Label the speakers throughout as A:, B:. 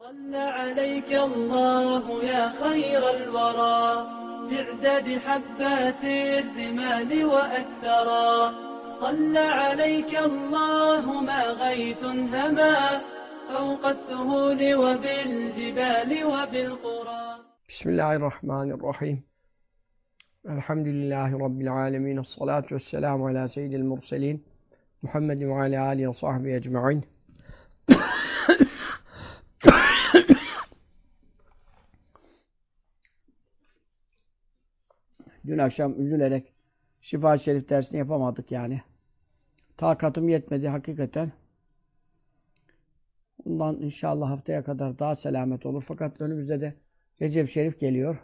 A: صلى عليك الله يا خير الورى تعداد حبات الرمال وأكثرا صلى عليك الله ما غيث هما فوق السهول وبالجبال وبالقرى.
B: بسم الله الرحمن الرحيم. Elhamdülillahi Rabbil alemin. Esselatu vesselamu ala seyyidil murselin. Muhammedin ve ala alihi ve sahbihi ecma'in. Dün akşam üzülerek Şifa-i Şerif dersini yapamadık yani. Takatım yetmedi hakikaten. Bundan inşallah haftaya kadar daha selamet olur. Fakat önümüzde de Recep Şerif geliyor.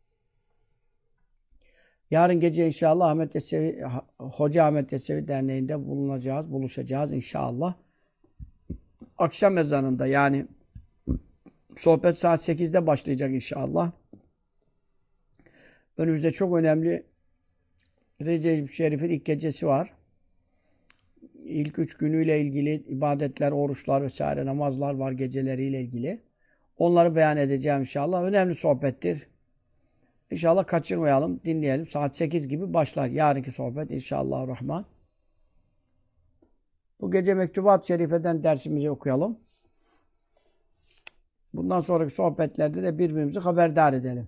B: Yarın gece inşallah Hoca Ahmet Yesevi Derneği'nde buluşacağız inşallah. Akşam ezanında yani sohbet saat 8'de başlayacak inşallah. Önümüzde çok önemli Recep Şerif'in ilk gecesi var. İlk 3 günüyle ilgili ibadetler, oruçlar vesaire namazlar var geceleriyle ilgili. Onları beyan edeceğim inşallah. Önemli sohbettir. İnşallah kaçırmayalım, dinleyelim. Saat 8 gibi başlar yarınki sohbet inşallahurrahman. Bu gece Mektubat-ı Şerife'den dersimizi okuyalım. Bundan sonraki sohbetlerde de birbirimizi haberdar edelim.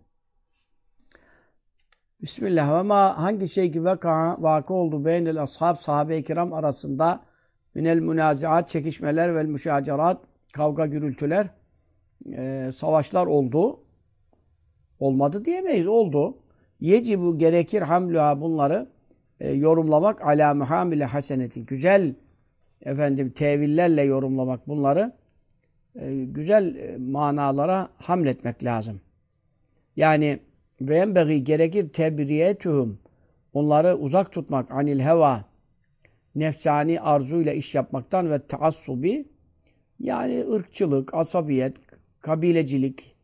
B: Bismillah. Ve ma hangi şey ki vakı oldu beynel ashab, sahabe-i kiram arasında minel münaziat, çekişmeler ve müşacerat, kavga gürültüler, savaşlar oldu. Olmadı diyemeyiz. Oldu. Yecibu gerekir hamluha bunları yorumlamak ala muhamile hasenetin. Güzel tevillerle yorumlamak bunları güzel manalara hamletmek lazım. Yani ve enbeği gerekir tebriyetuhum onları uzak tutmak anil heva nefsani arzuyla iş yapmaktan ve taassubi yani ırkçılık, asabiyet, kabilecilik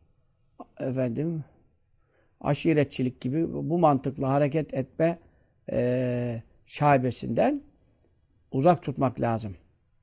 B: aşiretçilik gibi bu mantıkla hareket etme şaibesinden uzak tutmak lazım.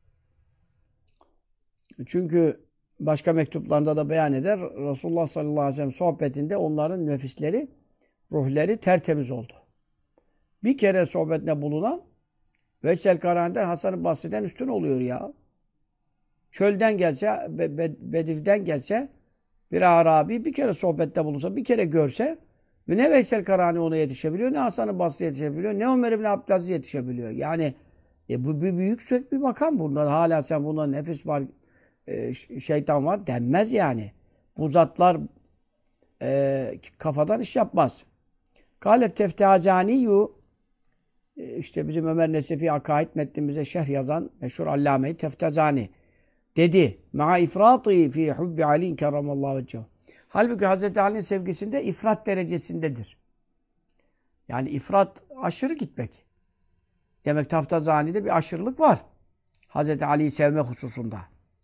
B: Çünkü başka mektuplarında da beyan eder. Resulullah sallallahu aleyhi ve sellem sohbetinde onların nefisleri, ruhları tertemiz oldu. Bir kere sohbetine bulunan Veysel Karani'den Hasan-ı Basri'den üstün oluyor ya. Çölden gelse, Bediv'den gelse bir Arabi bir kere sohbette bulunsa, bir kere görse ne Veysel Karani ona yetişebiliyor, ne Hasan-ı Basri yetişebiliyor, ne Ömer İbni Abdülaziz yetişebiliyor. Yani bu bir yüksek bir makam burada. Hala sen bunda nefis var, şeytan var denmez yani. Bu zatlar kafadan iş yapmaz. Kâlet teftihazâniyyu işte bizim Ömer Nesefi Akaid metnimize şerh yazan meşhur Allame-i Teftihazani dedi. Ma'a ifrati fi hubbi Ali kerramallahu vecehu. Halbuki Hazreti Ali'nin sevgisinde ifrat derecesindedir. Yani ifrat aşırı gitmek. Demek Teftihazani'de bir aşırılık var. Hazreti Ali'yi sevme hususunda.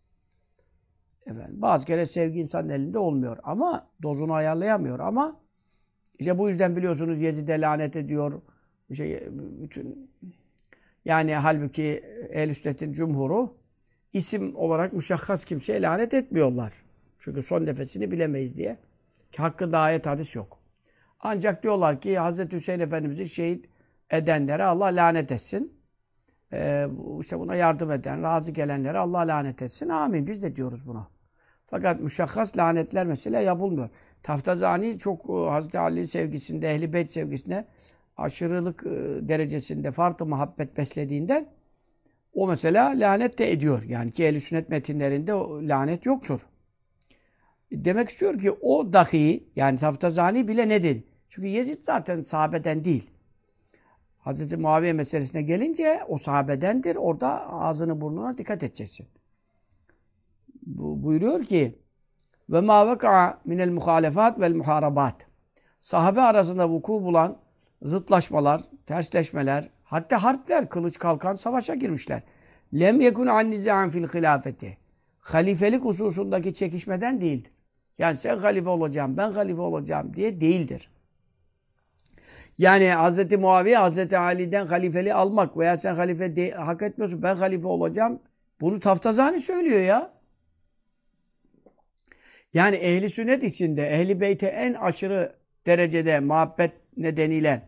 B: Bazı kere sevgi insanın elinde olmuyor ama dozunu ayarlayamıyor ama işte bu yüzden biliyorsunuz Yezid'e lanet ediyor. Bütün yani halbuki Ehl-i Sünnet'in cumhuru isim olarak müşahhas kimseye lanet etmiyorlar. Çünkü son nefesini bilemeyiz diye. Ki hakkında ayet hadis yok. Ancak diyorlar ki Hazreti Hüseyin Efendimiz'i şehit edenlere Allah lanet etsin. İşte buna yardım eden, razı gelenlere Allah lanet etsin. Amin. Biz de diyoruz buna. Fakat müşahhas lanetler mesela yapılmıyor. Teftihazani çok Hazreti Ali sevgisinde, Ehl-i Beyt sevgisinde aşırılık derecesinde farklı muhabbet beslediğinden o mesela lanet de ediyor. Yani ki Ehl-i Sünnet metinlerinde o lanet yoktur. Demek istiyor ki o dahi yani Teftihazani bile nedir? Çünkü Yezid zaten sahabeden değil. Hazreti Muaviye meselesine gelince o sahabedendir. Orada ağzını burnuna dikkat edeceksin. Buyuruyor ki ve ma veka'a minel muhalefat vel muharabat. Sahabe arasında vuku bulan zıtlaşmalar, tersleşmeler, hatta harpler, kılıç kalkan savaşa girmişler. Lem yekun an nizâ'an fil hilafeti. Halifelik hususundaki çekişmeden değildir. Yani sen halife olacağım, ben halife olacağım diye değildir. Yani Hz. Muaviye, Hz. Ali'den halifeliği almak veya sen halife hak etmiyorsun, ben halife olacağım. Bunu Teftihazani söylüyor ya. Yani ehli sünnet içinde ehli beyte en aşırı derecede muhabbet nedeniyle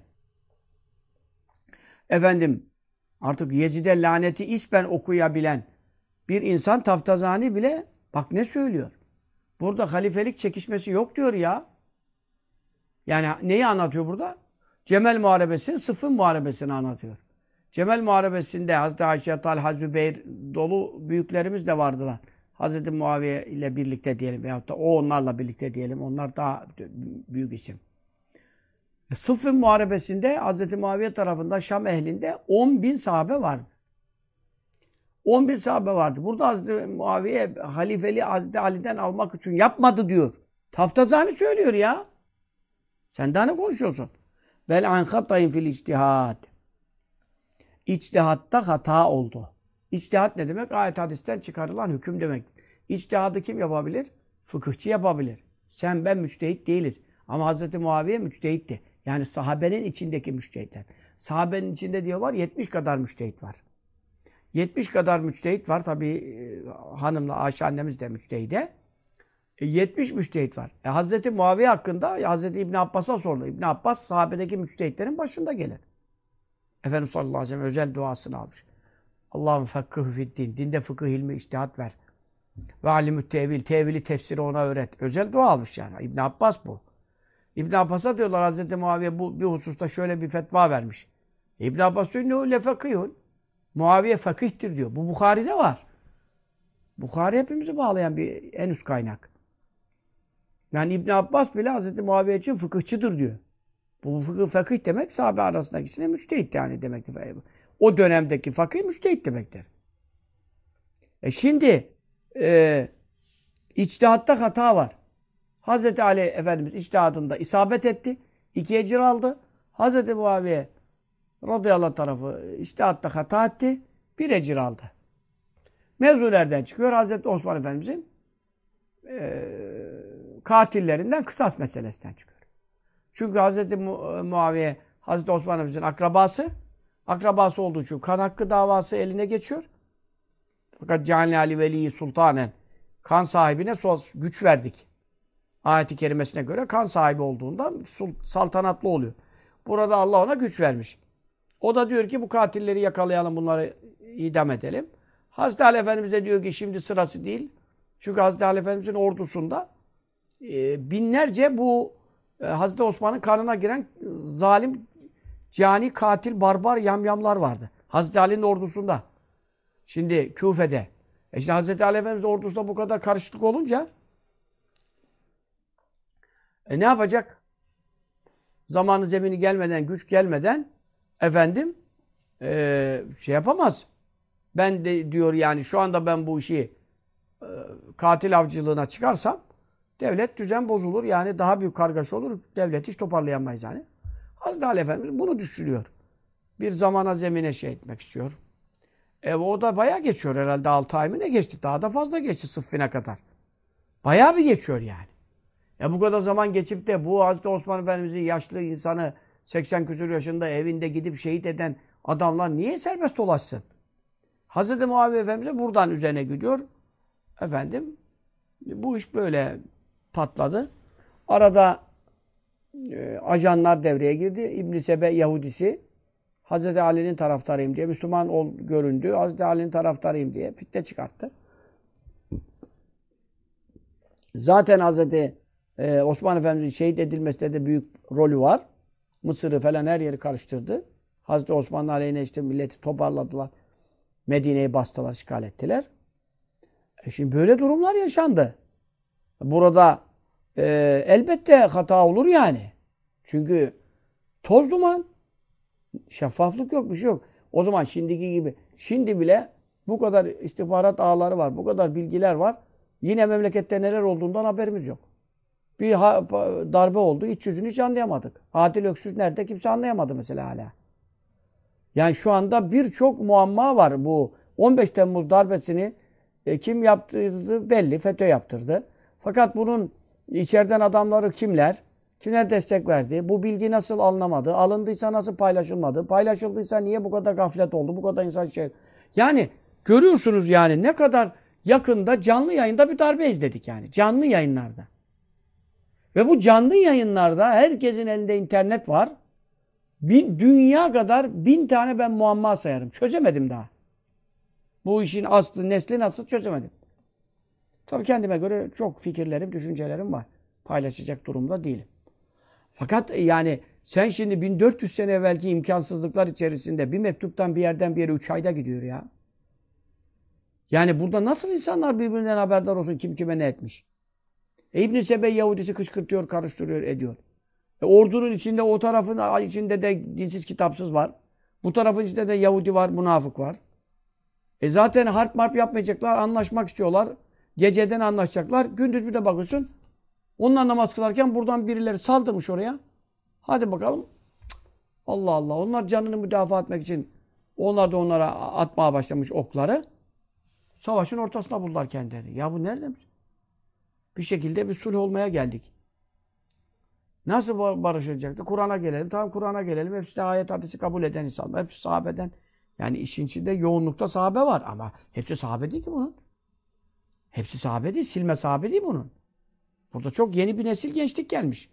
B: efendim artık Yezid'e laneti ismen okuyabilen bir insan Taftazani bile bak ne söylüyor. Burada halifelik çekişmesi yok diyor ya. Yani neyi anlatıyor burada? Cemel Muharebesi'nin Sıffın Muharebesi'ni anlatıyor. Cemel Muharebesi'nde Hazreti Ayşe, Talha, Zübeyir dolu büyüklerimiz de vardılar. Hazreti Muaviye ile birlikte diyelim veyahut da o onlarla birlikte diyelim. Onlar daha büyük isim. Sıffın Muharebesi'nde Hazreti Muaviye tarafından Şam ehlinde 10.000 sahabe vardı. 10.000 sahabe vardı. Burada Hazreti Muaviye halifeliği Hazreti Ali'den almak için yapmadı diyor. Taftazani söylüyor ya. Sen daha ne konuşuyorsun? Bel an hatayın fil içtihad. İçtihatta hata oldu. İçtihat ne demek? Ayet hadisten çıkarılan hüküm demek. İçtihadı kim yapabilir? Fıkıhçı yapabilir. Sen ben müçtehit değiliz. Ama Hazreti Muaviye müçtehitti. Yani sahabenin içindeki müçtehitler. Sahabenin içinde diyorlar 70 kadar müçtehit var. 70 kadar müçtehit var. Tabii hanımla Ayşe annemiz de müçtehide. 70 müçtehit var. Hazreti Muaviye hakkında Hazreti İbn Abbas'a sordu. İbn Abbas sahabedeki müçtehitlerin başında gelir. Efendimiz sallallahu aleyhi ve sellem özel duasını almış. Allah'ım fakkıhü fiddin. Dinde fıkıh ilmi içtihat ver. Ve alimü tevil. Tevili tefsiri ona öğret. Özel dua almış yani. İbn Abbas bu. İbn Abbas'a diyorlar Hazreti Muaviye bu bir hususta şöyle bir fetva vermiş. İbn Abbas diyor ne öyle fakihun. Muaviye fakihtir diyor. Bu Bukhari'de var. Bukhari hepimizi bağlayan bir en üst kaynak. Yani İbn Abbas bile Hazreti Muaviye için fıkıhçıdır diyor. Bu fıkıh fakih demek sahabe arasındakisine müçtehit yani demektir. O dönemdeki fakih müçtehit demektir. Şimdi içtihatta hata var. Hazreti Ali Efendimiz içtihadında isabet etti. 2 ecir aldı. Hazreti Muaviye radıyallahu anh tarafı içtihatta hata etti. 1 ecir aldı. Mevzulerden çıkıyor. Hazreti Osman Efendimizin katillerinden kısas meselesinden çıkıyor. Çünkü Hazreti Muaviye Hazreti Osman Efendimizin akrabası. Akrabası olduğu için kan hakkı davası eline geçiyor. Fakat Câli Ali Veli Sultanen kan sahibine güç verdik. Ayet-i kerimesine göre kan sahibi olduğundan saltanatlı oluyor. Burada Allah ona güç vermiş. O da diyor ki bu katilleri yakalayalım, bunları idam edelim. Hazreti Ali Efendimiz de diyor ki şimdi sırası değil. Çünkü Hazreti Ali Efendimiz'in ordusunda binlerce bu Hazreti Osman'ın kanına giren zalim, cani, katil, barbar yamyamlar vardı. Hazreti Ali'nin ordusunda. Şimdi Küfe'de. Şimdi Hazreti Ali Efendimiz ordusunda bu kadar karışıklık olunca ne yapacak? Zamanı zemini gelmeden, güç gelmeden efendim şey yapamaz. Ben de diyor yani şu anda ben bu işi katil avcılığına çıkarsam devlet düzen bozulur. Yani daha büyük kargaşa olur. Devlet hiç toparlayamayız yani. Hazreti Ali Efendimiz bunu düşünüyor. Bir zamana zemine şey etmek istiyor. O da bayağı geçiyor herhalde 6 ay mı ne geçti? Daha da fazla geçti Sıffin'e kadar. Bayağı bir geçiyor yani. Bu kadar zaman geçip de bu Hazreti Osman Efendimiz'in yaşlı insanı 80 küsur yaşında evinde gidip şehit eden adamlar niye serbest dolaşsın? Hazreti Muaviye Efendimiz buradan üzerine gidiyor. Efendim bu iş böyle patladı. Arada ajanlar devreye girdi. İbn-i Sebe Yahudisi Hazreti Ali'nin taraftarıyım diye Müslüman göründü. Hazreti Ali'nin taraftarıyım diye fitne çıkarttı. Zaten Hazreti Osman Efendimiz'in şehit edilmesinde de büyük rolü var. Mısır'ı falan her yeri karıştırdı. Hazreti Osman'ın aleyhine işte milleti toparladılar. Medine'yi bastılar, işgal ettiler. Şimdi böyle durumlar yaşandı. Burada elbette hata olur yani. Çünkü toz duman. Şeffaflık yok, bir şey yok. O zaman şimdiki gibi. Şimdi bile bu kadar istihbarat ağları var, bu kadar bilgiler var. Yine memlekette neler olduğundan haberimiz yok. Bir darbe oldu, iç yüzünü hiç anlayamadık. Adil Öksüz nerede? Kimse anlayamadı mesela hala. Yani şu anda birçok muamma var bu. 15 Temmuz darbesini kim yaptırdı belli, FETÖ yaptırdı. Fakat bunun içeriden adamları kimler? Kimler destek verdi? Bu bilgi nasıl alınamadı? Alındıysa nasıl paylaşılmadı? Paylaşıldıysa niye bu kadar gaflet oldu? Bu kadar insan şey... Yani görüyorsunuz yani ne kadar yakında canlı yayında bir darbe izledik yani. Canlı yayınlarda. Ve bu canlı yayınlarda herkesin elinde internet var. Dünya kadar 1000 tane ben muamma sayarım. Çözemedim daha. Bu işin aslı, nesli nasıl çözemedim. Tabii kendime göre çok fikirlerim, düşüncelerim var. Paylaşacak durumda değilim. Fakat yani sen şimdi 1400 sene evvelki imkansızlıklar içerisinde bir mektuptan bir yerden bir yere 3 ayda gidiyor ya. Yani burada nasıl insanlar birbirinden haberdar olsun kim kime ne etmiş? İbn-i Sebe Yahudisi kışkırtıyor, karıştırıyor, ediyor. Ordunun içinde o tarafın içinde de dinsiz kitapsız var. Bu tarafın içinde de Yahudi var, münafık var. Zaten harp marp yapmayacaklar, anlaşmak istiyorlar. Geceden anlaşacaklar. Gündüz bir de bakıyorsun. Onlar namaz kılarken buradan birileri saldırmış oraya. Hadi bakalım. Allah Allah. Onlar canını müdafaa etmek için onlar da onlara atmaya başlamış okları. Savaşın ortasına buldular kendilerini. Ya bu nerede? Bir şekilde bir sulh olmaya geldik. Nasıl barışılacaktı? Kur'an'a gelelim. Tamam Kur'an'a gelelim. Hepsi de ayet hadisi kabul eden insanlar. Hepsi sahabeden. Yani işin içinde yoğunlukta sahabe var. Ama hepsi sahabe değil ki bunun. Hepsi sahabe değil. Silme sahabe değil bunun. Burada çok yeni bir nesil gençlik gelmiş.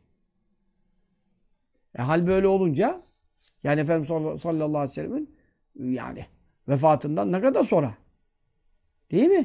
B: Hal böyle olunca yani Efendimiz sallallahu aleyhi ve sellem'in yani vefatından ne kadar sonra? Değil mi?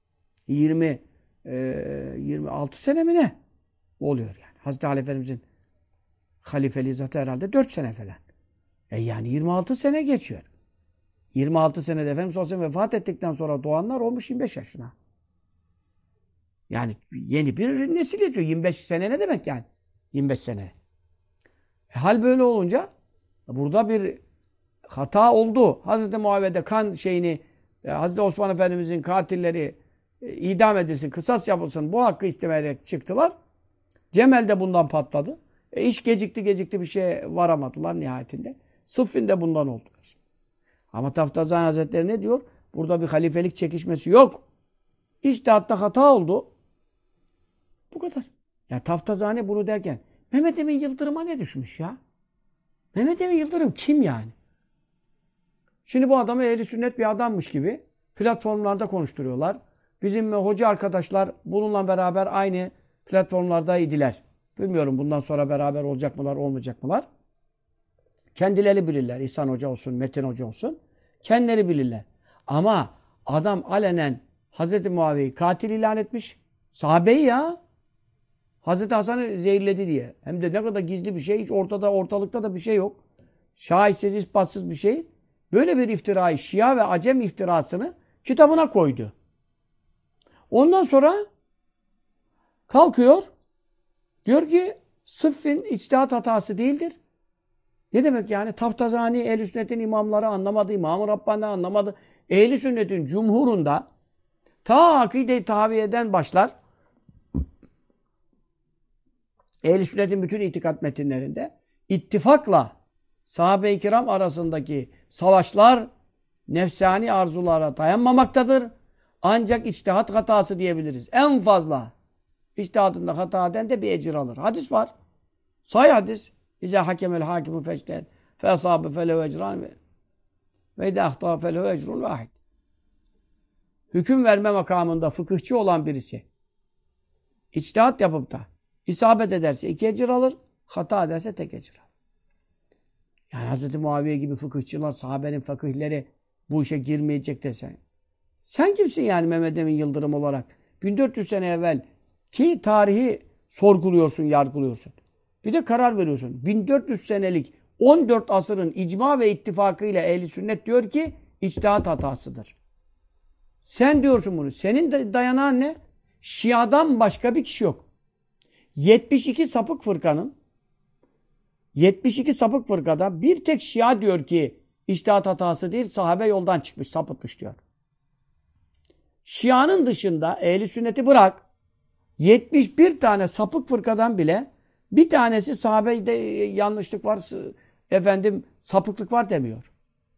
B: 26 sene mi ne? Oluyor yani. Hazreti Ali Efendimiz'in halifeliği zaten herhalde 4 sene falan. Yani 26 sene geçiyor. 26 senede Efendimiz sallallahu aleyhi ve sellem vefat ettikten sonra doğanlar olmuş 25 yaşına. Yani yeni bir nesil geçiyor. 25 sene ne demek yani? 25 sene. Hal böyle olunca burada bir hata oldu. Hazreti Muaviye'de kan şeyini Hazreti Osman Efendimiz'in katilleri idam edilsin, kısas yapılsın. Bu hakkı istemeyerek çıktılar. Cemel de bundan patladı. İş gecikti bir şeye varamadılar nihayetinde. Sıffin de bundan oldu. Ama Taftazani Hazretleri ne diyor? Burada bir halifelik çekişmesi yok. İçtihatta hata oldu. Bu kadar. Ya Taftazani bunu derken Mehmet Emin Yıldırım'a ne düşmüş ya? Mehmet Emin Yıldırım kim yani? Şimdi bu adamı ehli sünnet bir adammış gibi platformlarda konuşturuyorlar. Bizim hoca arkadaşlar bununla beraber aynı platformlarda idiler. Bilmiyorum bundan sonra beraber olacak mılar, olmayacak mılar? Kendileri bilirler. İhsan Hoca olsun, Metin Hoca olsun. Kendileri bilirler. Ama adam alenen Hazreti Muaviye'yi katil ilan etmiş. Sahabeyi ya. Hazreti Hasan'ı zehirledi diye. Hem de ne kadar gizli bir şey. Hiç ortalıkta da bir şey yok. Şahitsiz, ispatsız bir şey. Böyle bir iftirayı, Şia ve Acem iftirasını kitabına koydu. Ondan sonra kalkıyor. Diyor ki Sıffin içtihat hatası değildir. Ne demek yani? Taftazani Ehl-i Sünnet'in imamları anlamadı. İmam-ı Rabbani anlamadı. Ehl-i Sünnet'in cumhurunda ta akide-i tahviyeden başlar. Ehl-i Sünnet'in bütün itikat metinlerinde ittifakla sahabe-i kiram arasındaki savaşlar nefsani arzulara dayanmamaktadır. Ancak içtihat hatası diyebiliriz. En fazla içtihadında hata eden de bir ecir alır. Hadis var. Sahih hadis. İzâ hakemel hakimu feçtel fe asâbe felehu ecran ve idâ ahtâ felehu ecrun vâhid. Hüküm verme makamında fıkıhçı olan birisi içtihat yapıp da isabet ederse 2 ecir alır, hata ederse tek ecir alır. Yani Hz. Muaviye gibi fıkıhçılar, sahabenin fakihleri bu işe girmeyecek desen. Sen kimsin yani Mehmet Emin Yıldırım olarak? 1400 sene evvel ki tarihi sorguluyorsun, yargılıyorsun. Bir de karar veriyorsun. 1400 senelik 14 asırın icma ve ittifakıyla Ehl-i Sünnet diyor ki içtihat hatasıdır. Sen diyorsun bunu. Senin de dayanağın ne? Şia'dan başka bir kişi yok. 72 sapık fırkada bir tek Şia diyor ki içtihat hatası değil, sahabe yoldan çıkmış, sapıtmış diyor. Şia'nın dışında Ehl-i Sünnet'i bırak, 71 tane sapık fırkadan bile bir tanesi sahabede yanlışlık var, sapıklık var demiyor.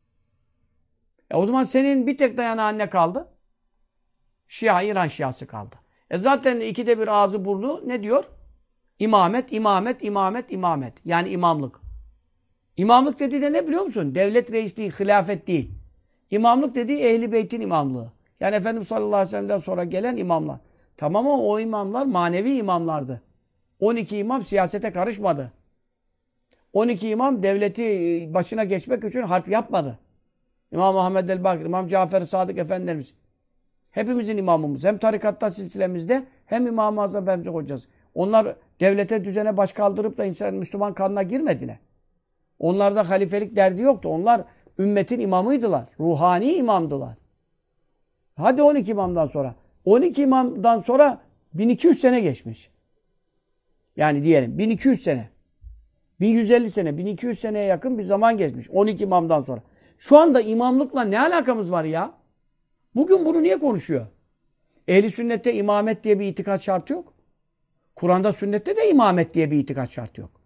B: O zaman senin bir tek dayanağın ne kaldı? Şia, İran Şiası kaldı. Zaten 2'de 1 ağzı burnu ne diyor? İmamet. Yani imamlık. İmamlık dediği de ne biliyor musun? Devlet reisliği, hilafet değil. İmamlık dediği Ehl-i Beyt'in imamlığı. Yani Efendimiz sallallahu aleyhi ve sellem'den sonra gelen imamlar. Tamam ama o imamlar manevi imamlardı. 12 imam siyasete karışmadı. 12 imam devleti başına geçmek için harp yapmadı. İmam Muhammed el-Bakir, İmam Cafer-i Sadık Efendimiz. Hepimizin imamımız. Hem tarikatta silsilemizde hem İmam-ı Azam Efendimiz'e hocası. Onlar devlete, düzene baş kaldırıp da insan Müslüman kanına girmediler. Onlarda halifelik derdi yoktu. Onlar ümmetin imamıydılar. Ruhani imamdılar. Hadi 12 imamdan sonra. 12 imamdan sonra 1200 sene geçmiş. Yani diyelim 1200 sene. 1150 sene, 1200 seneye yakın bir zaman geçmiş. 12 imamdan sonra. Şu anda imamlıkla ne alakamız var ya? Bugün bunu niye konuşuyor? Ehli sünnette imamet diye bir itikat şartı yok. Kur'an'da, sünnette de imamet diye bir itikat şartı yok.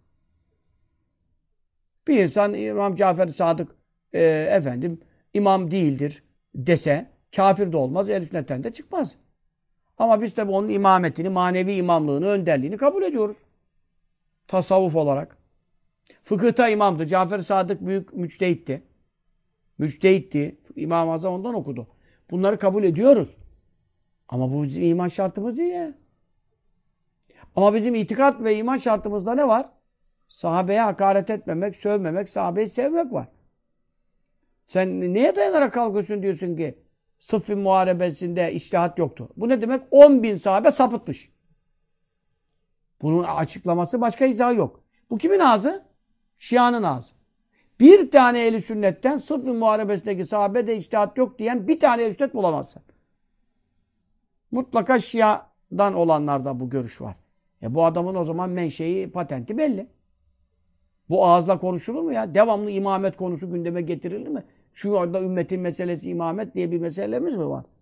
B: Bir insan İmam Cafer-i Sadık imam değildir dese kafir de olmaz, ehl-i sünnetten de çıkmaz. Ama biz tabi onun imametini, manevi imamlığını, önderliğini kabul ediyoruz. Tasavvuf olarak. Fıkıhta imamdı. Cafer-i Sadık büyük müçtehitti. Müçtehitti. İmam-ı Azam ondan okudu. Bunları kabul ediyoruz. Ama bu bizim iman şartımız değil ya. Ama bizim itikat ve iman şartımızda ne var? Sahabeye hakaret etmemek, sövmemek, sahabeyi sevmek var. Sen neye dayanarak kalkıyorsun diyorsun ki Sıffin Muharebesi'nde içtihat yoktu. Bu ne demek? 10.000 sahabe sapıtmış. Bunun açıklaması, başka izahı yok. Bu kimin ağzı? Şia'nın ağzı. Bir tane ehl-i sünnetten Sıffin Muharebesi'ndeki sahabede içtihat yok diyen bir tane ehl-i sünnet bulamazsın. Mutlaka Şia'dan olanlarda bu görüş var. Bu adamın o zaman menşei, patenti belli. Bu ağızla konuşulur mu ya? Devamlı imamet konusu gündeme getirilir mi? Şu anda ümmetin meselesi imamet diye bir meselemiz mi var?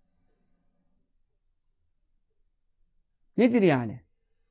B: Nedir yani?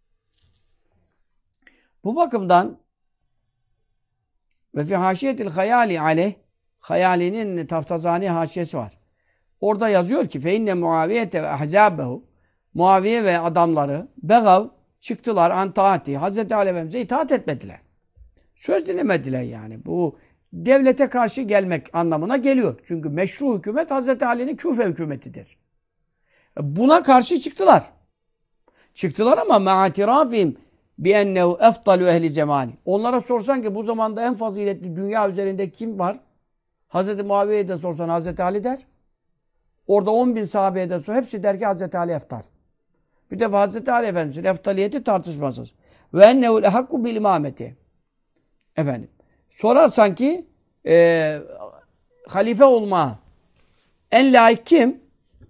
B: Bu bakımdan ve fi haşiyetil hayali aleyh, Hayali'nin Taftazani haşiyesi var. Orada yazıyor ki fe inne Muaviyete ve ahzabehu, Muaviye ve adamları begav çıktılar an taati. Hazreti Ali Efendimiz'e itaat etmediler. Söz dinlemediler yani. Bu devlete karşı gelmek anlamına geliyor. Çünkü meşru hükümet Hazreti Ali'nin Küfe hükümetidir. Buna karşı çıktılar. Çıktılar ama ma'atirafim bi ennehu efdalu ehli zamani. Onlara sorsan ki bu zamanda en faziletli dünya üzerinde kim var? Hazreti Muaviye'ye de sorsan Hazreti Ali der. Orada 10.000 sahabeye de sor. Hepsi der ki Hazreti Ali eftal. Bir de Hazreti Ali Efendimiz'in eftaliyeti tartışmasız. Ve ennehu lehakku bil imameti. Efendim. Sorarsan ki halife olma en layık kim?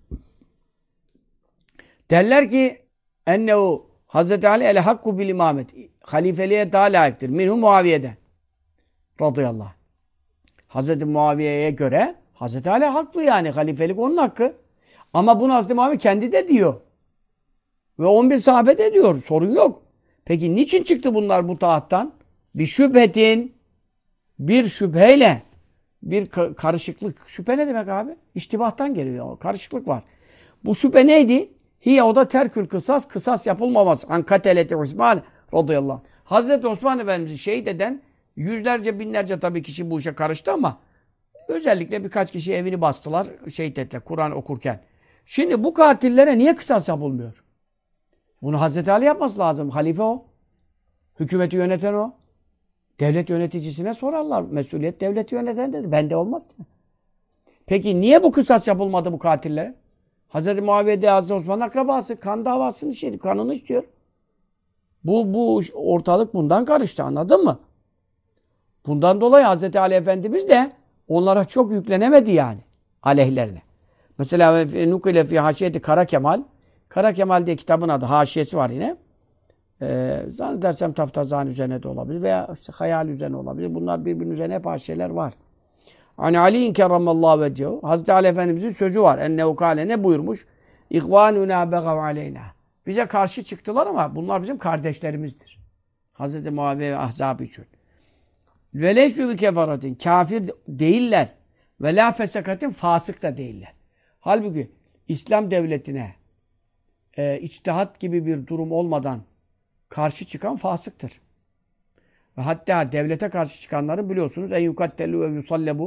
B: Derler ki ennehu Hazreti Ali elhakku bil imamet. Halifeliğe daha layıktır. Minhu Muaviye'den. Radıyallahu anh. Hazreti Muaviye'ye göre Hazreti Ali haklı yani. Halifelik onun hakkı. Ama bunu Hazreti Muaviye kendi de diyor. Ve 10.000 sahabe de diyor. Sorun yok. Peki niçin çıktı bunlar bu taattan? Bir şüphetin, bir şüpheyle, bir karışıklık. Şüphe ne demek abi? İştibahtan geliyor. Karışıklık var. Bu şüphe neydi? Hiye o da terkül kısas, kısas yapılmaması. An kateleti Osman radıyallahu anh. Hazreti Osman Efendimiz'i şehit eden yüzlerce, binlerce tabii kişi bu işe karıştı ama özellikle birkaç kişi evini bastılar, şehit ettiler Kur'an okurken. Şimdi bu katillere niye kısas yapılmıyor? Bunu Hazreti Ali yapması lazım. Halife o. Hükümeti yöneten o. Devlet yöneticisine sorarlar. Mesuliyet devleti yöneten dedi. Bende olmaz ki. Peki niye bu kısas yapılmadı bu katillere? Hazreti Muaviye de Hazreti Osman'ın akrabası. Kan davasını işledi. Kanını istiyor. Bu ortalık bundan karıştı. Anladın mı? Bundan dolayı Hazreti Ali Efendimiz de onlara çok yüklenemedi yani. Aleyhlerine. Mesela Nukile fi haşiyeti Kara Kemal. Kara Kemal diye kitabın adı. Haşiyesi var yine. Zannedersem Taftazani üzerine de olabilir veya işte Hayal üzerine olabilir. Bunlar birbirinin üzerine hep haşiyeler var. Hani Ali'in kerramallahu vecehu. Hazreti Ali Efendimiz'in sözü var. Ennehu kâle ne buyurmuş? İhvânûnâ begav aleynâ. Bize karşı çıktılar ama bunlar bizim kardeşlerimizdir. Hazreti Muaviye ve ahzab için. Ve leysû bi kefaratin. Kafir değiller. Ve lâ fesekatin. Fasık da değiller. Halbuki İslam devletine içtihat gibi bir durum olmadan karşı çıkan fasıktır. Ve hatta devlete karşı çıkanların biliyorsunuz en yukattelû ve yusallebu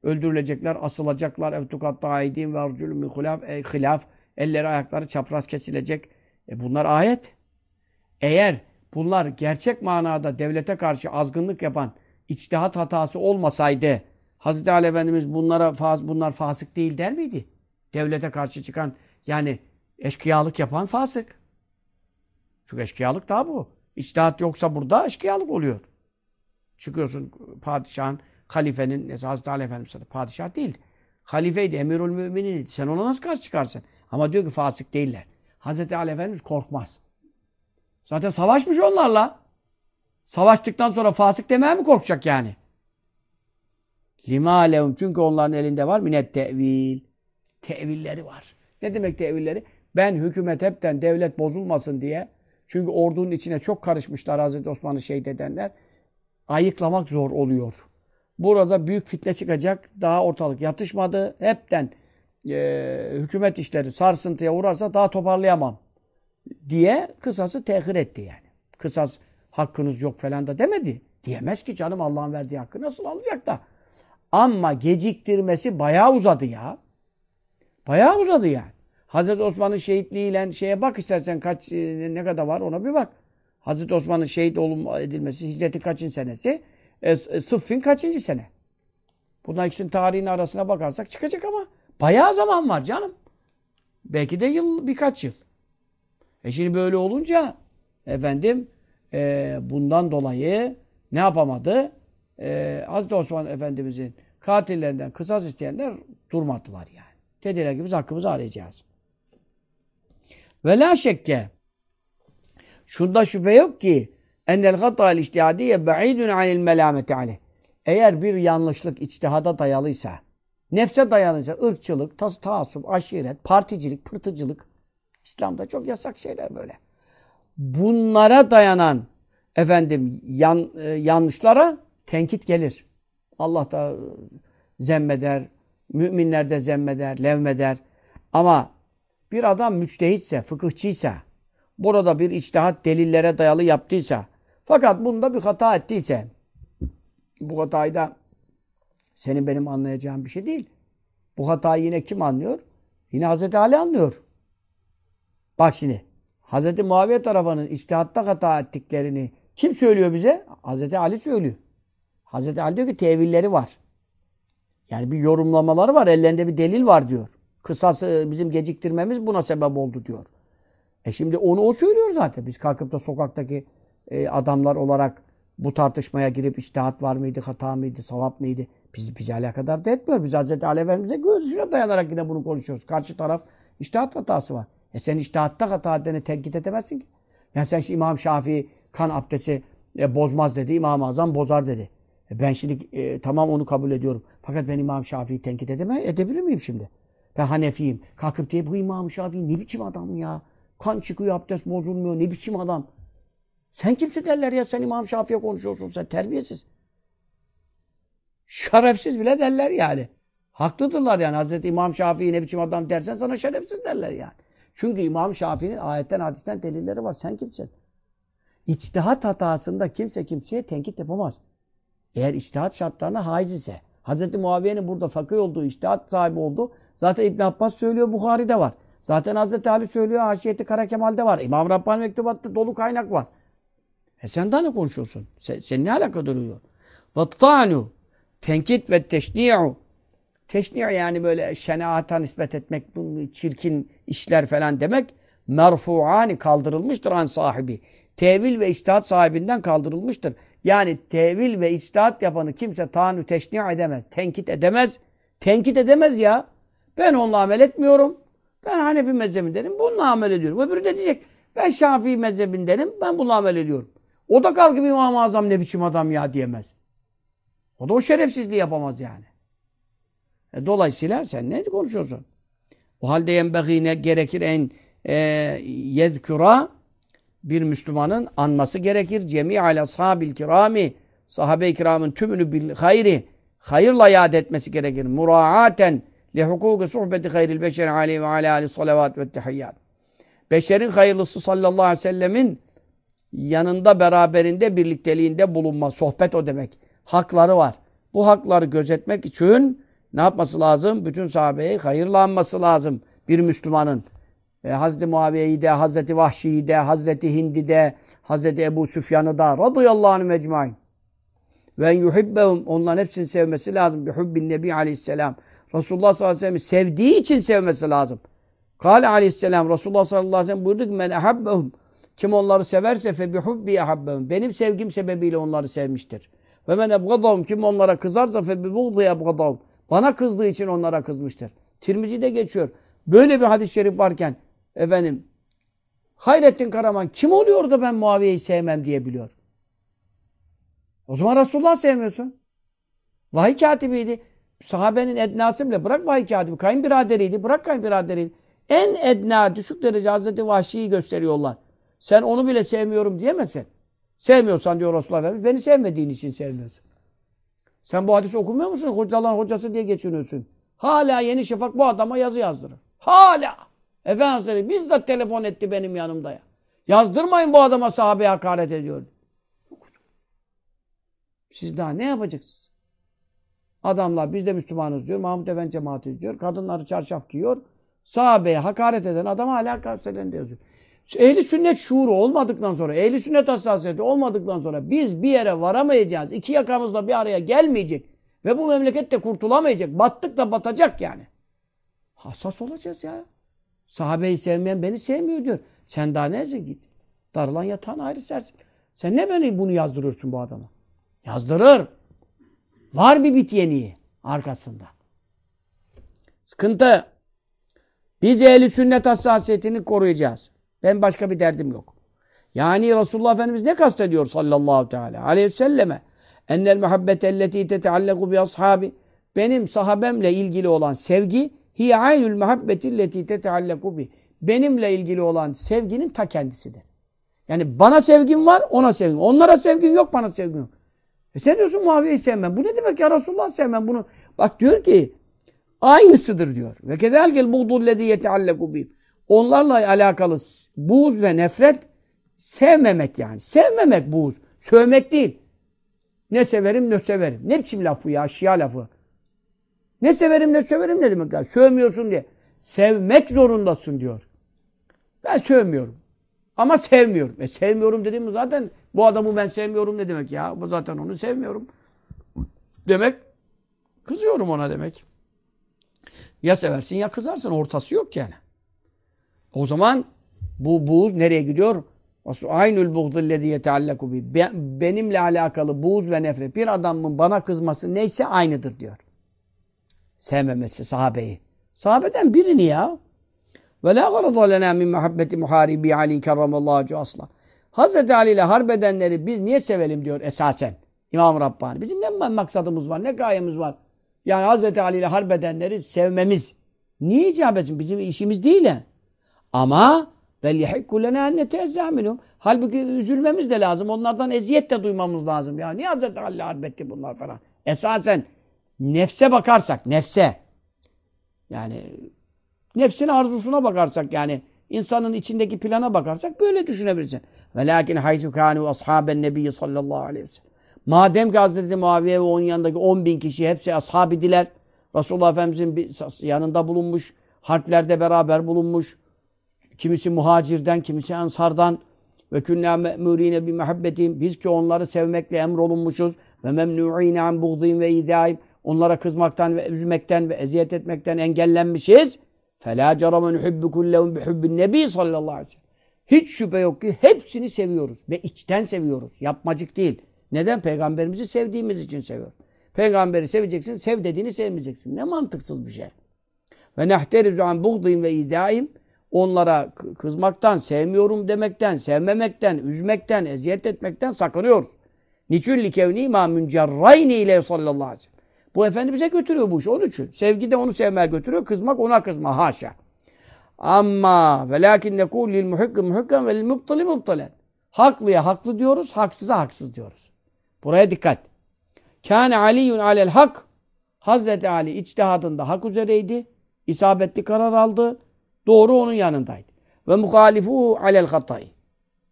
B: öldürülecekler, asılacaklar. Evtukatta aydin ve arculun min hilaf. Elleri ayakları çapraz kesilecek. Bunlar ayet. Eğer bunlar gerçek manada devlete karşı azgınlık yapan içtihat hatası olmasaydı Hazreti Ali Efendimiz bunlar fasık değil der miydi? Devlete karşı çıkan yani eşkıyalık yapan fasık. Çünkü eşkıyalık daha bu. İçtihat yoksa burada eşkıyalık oluyor. Çıkıyorsun padişahın, halifenin, mesela Hazreti Ali Efendimiz padişah değil. Halifeydi, emirül müminiydi. Sen ona nasıl karşı çıkarsın? Ama diyor ki fasık değiller. Hazreti Ali Efendimiz korkmaz. Zaten savaşmış onlarla. Savaştıktan sonra fasık demeye mi korkacak yani? Lima lehum, çünkü onların elinde var minet tevil. Tevilleri var. Ne demek tevilleri? Ben hükümet hepten devlet bozulmasın diye. Çünkü ordunun içine çok karışmışlar Hazreti Osman'ı şehit edenler. Ayıklamak zor oluyor. Burada büyük fitne çıkacak. Daha ortalık yatışmadı. Hepten hükümet işleri sarsıntıya uğrarsa daha toparlayamam diye kısası tehir etti yani. Kısas hakkınız yok falan da demedi. Diyemez ki canım, Allah'ın verdiği hakkı nasıl alacak da. Ama geciktirmesi bayağı uzadı ya. Bayağı uzadı yani. Hazreti Osman'ın şehitliğiyle şeye bak istersen ne kadar var ona bir bak. Hazreti Osman'ın şehit edilmesi hicretin kaçıncı senesi? Sıffin kaçıncı sene? Bunlar ikisinin tarihinin arasına bakarsak çıkacak ama bayağı zaman var canım. Belki de birkaç yıl. Şimdi böyle olunca efendim bundan dolayı ne yapamadı? Hazreti Osman Efendimizin katillerinden kısas isteyenler durmadılar yani. Dediler ki biz hakkımızı arayacağız. Ve la şekke, şunda şüphe yok ki ennel hata'l içtihadiye ba'idun anil melameti aleyh. Eğer bir yanlışlık içtihada dayalıysa, nefse dayanıysa, ırkçılık, taassup, aşiret, particilik, pırtıcılık, İslam'da çok yasak şeyler böyle. Bunlara dayanan efendim yanlışlara tenkit gelir. Allah da zemmeder, müminler de zemmeder, levmeder. Ama bir adam müçtehitse, fıkıhçıysa, burada bir içtihat delillere dayalı yaptıysa, fakat bunda bir hata ettiyse, bu hatayı da senin benim anlayacağım bir şey değil. Bu hatayı yine kim anlıyor? Yine Hazreti Ali anlıyor. Bak şimdi, Hazreti Muaviye tarafının içtihatta hata ettiklerini kim söylüyor bize? Hazreti Ali söylüyor. Hazreti Ali diyor ki tevilleri var. Yani bir yorumlamaları var, ellerinde bir delil var diyor. Kısası bizim geciktirmemiz buna sebep oldu diyor. Şimdi onu o söylüyor zaten. Biz kalkıp da sokaktaki adamlar olarak bu tartışmaya girip içtihat var mıydı, hata mıydı, savap mıydı? Bizi alakadar da etmiyor. Biz Hazreti Ali Efendimiz'e görüşüne dayanarak yine bunu konuşuyoruz. Karşı taraf içtihat hatası var. Sen içtihatta hata edeni tenkit edemezsin ki. Yani sen İmam Şafii kan abdesti bozmaz dedi, İmam-ı Azam bozar dedi. Ben şimdi tamam onu kabul ediyorum. Fakat ben İmam Şafii'yi tenkit edebilir miyim şimdi? Ben Hanefiyim. Kalkıp diye bu İmam Şafii ne biçim adam ya? Kan çıkıyor, abdest bozulmuyor. Ne biçim adam? Sen kimsin derler ya? Sen İmam Şafii'ye konuşuyorsun. Sen terbiyesiz. Şerefsiz bile derler yani. Haklıdırlar yani. Hazreti İmam Şafii ne biçim adam dersen sana şerefsiz derler yani. Çünkü İmam Şafii'nin ayetten, hadisten delilleri var. Sen kimsin? İçtihat hatasında kimse kimseye tenkit yapamaz. Eğer içtihat şartlarına haiz ise. Hazreti Muaviye'nin burada fakih olduğu, içtihat sahibi oldu. Zaten İbn Abbas söylüyor, Buhari'de var. Zaten Hazreti Ali söylüyor, Haşiyeti Kara Kemal'de var. İmam Rabbani Mektubat'ta dolu kaynak var. Sen daha ne konuşuyorsun? Sen ne alaka duruyor? Vattanu, tenkit ve teşni'u. Teşni' yani böyle şenaata nispet etmek, çirkin işler falan demek. Merfu'ani, kaldırılmıştır an sahibi. Tevil ve içtihat sahibinden kaldırılmıştır. Yani tevil ve içtihat yapanı kimse tanu teşni' edemez. Tenkit edemez. Tenkit edemez ya. Ben onunla amel etmiyorum. Ben Hanefi mezhebindenim. Bununla amel ediyorum. Öbürü de diyecek ben Şafii mezhebindenim. Ben bununla amel ediyorum. O da kalkıp İmam-ı Azam ne biçim adam ya diyemez. O da o şerefsizliği yapamaz yani. Dolayısıyla sen ne konuşuyorsun? O halde yenbegîne gerekir en yezkura, bir Müslümanın anması gerekir. Cemî'al ashabil kirami, sahabe-i kiramın tümünü bil hayri, hayırla yad etmesi gerekir. Muraaten li hukuki suhbeti hayril beşer aleyhi ve alâ aleyhi salavat ve tehiyyat. Beşerin hayırlısı sallallahu aleyhi ve sellemin yanında, beraberinde, birlikteliğinde bulunma. Sohbet o demek. Hakları var. Bu hakları gözetmek için ne yapması lazım? Bütün sahabeyi hayırla anması lazım bir Müslümanın. Hazreti Muaviye'yi de, Hazreti Vahşi'yi de, Hazreti Hind'i de, Hazreti Ebu Süfyan'ı da radıyallahu anh mecmain. Ve yuhibbehum, onların hepsini sevmesi lazım. Bihubbin Nebi Aleyhisselam. Resulullah sallallahu aleyhi ve sellem sevdiği için sevmesi lazım. Kâle Aleyhisselam, Resulullah sallallahu aleyhi ve sellem buyurdu ki men ehabbehum, kim onları severse fe bihubbi ehabbehum, benim sevgim sebebiyle onları sevmiştir. Ve men ebgadahum, kim onlara kızarsa fe bibuğdi ebgadahum, bana kızdığı için onlara kızmıştır. Tirmizi'de geçiyor. Böyle bir hadis-i şerif varken efendim Hayrettin Karaman kim oluyor da ben Muaviye'yi sevmem diyebiliyor. O zaman Resulullah sevmiyorsun. Vahiy katibiydi. Sahabenin ednası bile bırak vahiy katibi. Kayınbiraderiydi. Bırak kayınbiraderiydi. En edna düşük derece Hazreti Vahşi'yi gösteriyorlar. Sen onu bile sevmiyorum diyemezsin. Sevmiyorsan diyor Resulullah Efendimiz, beni sevmediğin için sevmiyorsun. Sen bu hadisi okumuyor musun? Hocaların hocası diye geçiniyorsun. Hala Yeni Şafak bu adama yazı yazdırır. Hala. Efendimiz bizzat telefon etti benim yanımda ya. Yazdırmayın bu adama, sahabeye hakaret ediyor. Siz daha ne yapacaksınız? Adamlar biz de Müslümanız diyor. Mahmud Efendi cemaatiz diyor. Kadınları çarşaf giyiyor. Sahabeye hakaret eden adam hala gazetelerinde yazıyor. Ehli sünnet şuuru olmadıktan sonra, ehli sünnet hassasiyeti olmadıktan sonra biz bir yere varamayacağız. İki yakamızla bir araya gelmeyecek. Ve bu memleket de kurtulamayacak. Battık da batacak yani. Hassas olacağız ya. Sahabeyi sevmeyen beni sevmiyor diyor. Sen daha neyse git. Darılan yatağın ayrı sersin. Sen ne beni bunu yazdırıyorsun bu adama? Yazdırır. Var bir bit yeniği arkasında. Sıkıntı. Biz ehli sünnet hassasiyetini koruyacağız. Ben başka bir derdim yok. Yani Resulullah Efendimiz ne kastediyor sallallahu teala aleyhi ve selleme? Ennel muhabbete elleti tetealleku bi ashabi. Benim sahabemle ilgili olan sevgi hiye aynül muhabbeti elleti tetealleku bi. Benimle ilgili olan sevginin ta kendisidir. Yani bana sevgin var, ona sevgin. Onlara sevgin yok, bana sevgin yok. Sen diyorsun Muaviye'yi sevmem. Bu ne demek ya, Resulullah sevmem bunu. Bak diyor ki aynısıdır diyor. Ve kedelkel buğdullezî yetealleku bi. Onlarla alakalı buğz ve nefret sevmemek yani. Sevmemek buğz. Sövmek değil. Ne severim ne severim. Ne biçim laf bu ya? Şia lafı. Ne severim ne severim ne demek ya? Sövmüyorsun diye. Sevmek zorundasın diyor. Ben sövmüyorum. Ama sevmiyorum. Sevmiyorum dediğim zaten bu adamı ben sevmiyorum ne demek ya? Bu zaten onu sevmiyorum. Demek kızıyorum ona demek. Ya seversin ya kızarsın. Ortası yok yani. O zaman bu buğz nereye gidiyor? Aynül buğzillezî yetealleku bi. Benimle alakalı buğz ve nefret. Bir adamın bana kızması neyse aynıdır diyor. Sevmemesi sahabeyi. Sahabeden birini ya. Ve lâ garada lenâ min muhabbeti muharibi Ali kerramallahu vecehu asla. Hazreti Ali ile harbedenleri biz niye sevelim diyor esasen. İmam Rabbani. Bizim ne maksadımız var, ne gayemiz var? Yani Hazreti Ali ile harbedenleri sevmemiz. Niye icap etsin? Bizim işimiz değil ya. Ama وَلْيَحِكُّ لَنَا اَنْ نَتَيَزَّعْ مِنُهُمْ. Halbuki üzülmemiz de lazım. Onlardan eziyet de duymamız lazım. Ya niye Hazreti Ali harbetti bunlar falan? Esasen nefse bakarsak, nefse. Yani nefsin arzusuna bakarsak yani insanın içindeki plana bakarsak böyle düşünebilirsin. وَلَاكِنْ حَيْثُ كَانُوا أَصْحَابَ النَّبِيِّ sallallahu aleyhi ve sellem. Madem ki Hazreti Muaviye ve onun yanındaki 10.000 kişi hepsi ashabidiler. Resulullah Efendimiz'in yanında bulunmuş, harplerde beraber bulunmuş. Kimisi muhacirden, kimisi ensardan ve künnâ me'mûrîne bi muhabbetihim. Biz ki onları sevmekle emrolunmuşuz ve memnû'îne an buğdîn ve izâib. Onlara kızmaktan ve üzmekten ve eziyet etmekten engellenmişiz. Felâ cerame nuhibbu kullehum bi hubbin nebî sallallahu aleyhi ve sellem. Hiç şüphe yok ki hepsini seviyoruz ve içten seviyoruz. Yapmacık değil. Neden? Peygamberimizi sevdiğimiz için seviyoruz. Peygamberi seveceksin, sev dediğini sevmeyeceksin. Ne mantıksız bir şey. Ve nehterizu an buğdîn ve izâib. Onlara kızmaktan, sevmiyorum demekten, sevmemekten, üzmekten, eziyet etmekten sakınıyoruz. Niçin likevni ma müncerrayni ile sallallahu aleyhi ve sellem. Bu Efendimiz'e götürüyor bu iş. Onun için. Sevgi de onu sevmeye götürüyor. Kızmak ona kızma. Haşa. Amma ve lakin nekul lil muhikki muhikkan ve lil mubtali mubtalen. Haklıya haklı diyoruz, haksıza haksız diyoruz. Buraya dikkat. Kâne aliyyun alel hak. Hazreti Ali içtihadında hak üzereydi. İsabetli karar aldı. Doğru onun yanındaydı. Ve muhalifu alel hatayı.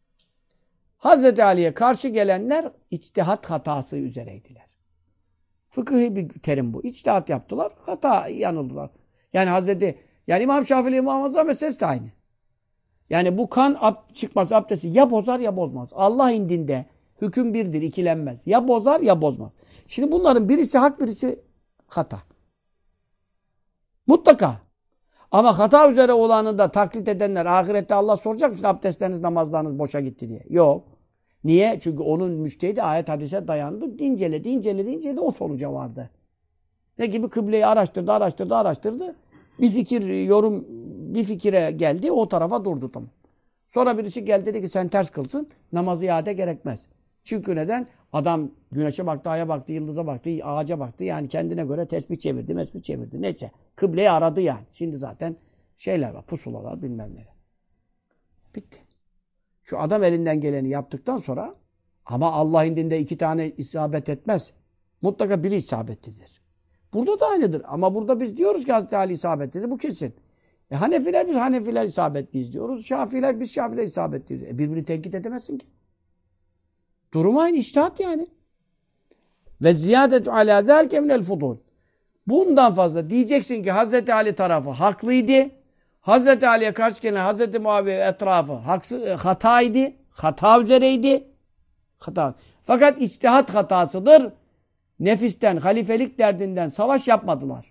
B: Hazreti Ali'ye karşı gelenler içtihat hatası üzereydiler. Fıkıhi bir terim bu. İçtihat yaptılar. Hata yanıldılar. Yani İmam Şafii ile İmam Azam meselesi de aynı. Yani bu kan çıkmaz abdesti ya bozar ya bozmaz. Allah indinde hüküm birdir, ikilenmez. Ya bozar ya bozmaz. Şimdi bunların birisi hak, birisi hata. Mutlaka. Ama hata üzere olanı da taklit edenler ahirette Allah soracak mı? Abdestleriniz, namazlarınız boşa gitti diye. Yok. Niye? Çünkü onun müçtehidi ayet hadise dayandı. İnceledi o sonuca vardı. Ne gibi? Kıbleyi araştırdı. Bir fikire geldi. O tarafa durdu tamam. Sonra birisi geldi dedi ki sen ters kılsın. Namazı iade gerekmez. Çünkü neden? Adam güneşe baktı, aya baktı, yıldıza baktı, ağaca baktı. Yani kendine göre tesbih çevirdi. Neyse. Kıbleyi aradı yani. Şimdi zaten şeyler var. Pusulalar bilmem neler. Bitti. Şu adam elinden geleni yaptıktan sonra ama Allah indinde 2 tane isabet etmez. Mutlaka biri isabetlidir. Burada da aynıdır. Ama burada biz diyoruz ki Hazreti Ali isabetlidir. Bu kesin. Biz Hanefiler isabetliyiz diyoruz. Biz Şafiler isabetliyiz. Birbirini tenkit edemezsin ki. Durum aynı. İçtihat yani. Ve ziyadetu ala zâlike minel fudûl. Bundan fazla diyeceksin ki Hazreti Ali tarafı haklıydı. Hazreti Ali'ye karşı gelen Hazreti Muaviye etrafı hataydı. Hata üzereydi. Hata. Fakat içtihat hatasıdır. Nefisten, halifelik derdinden savaş yapmadılar.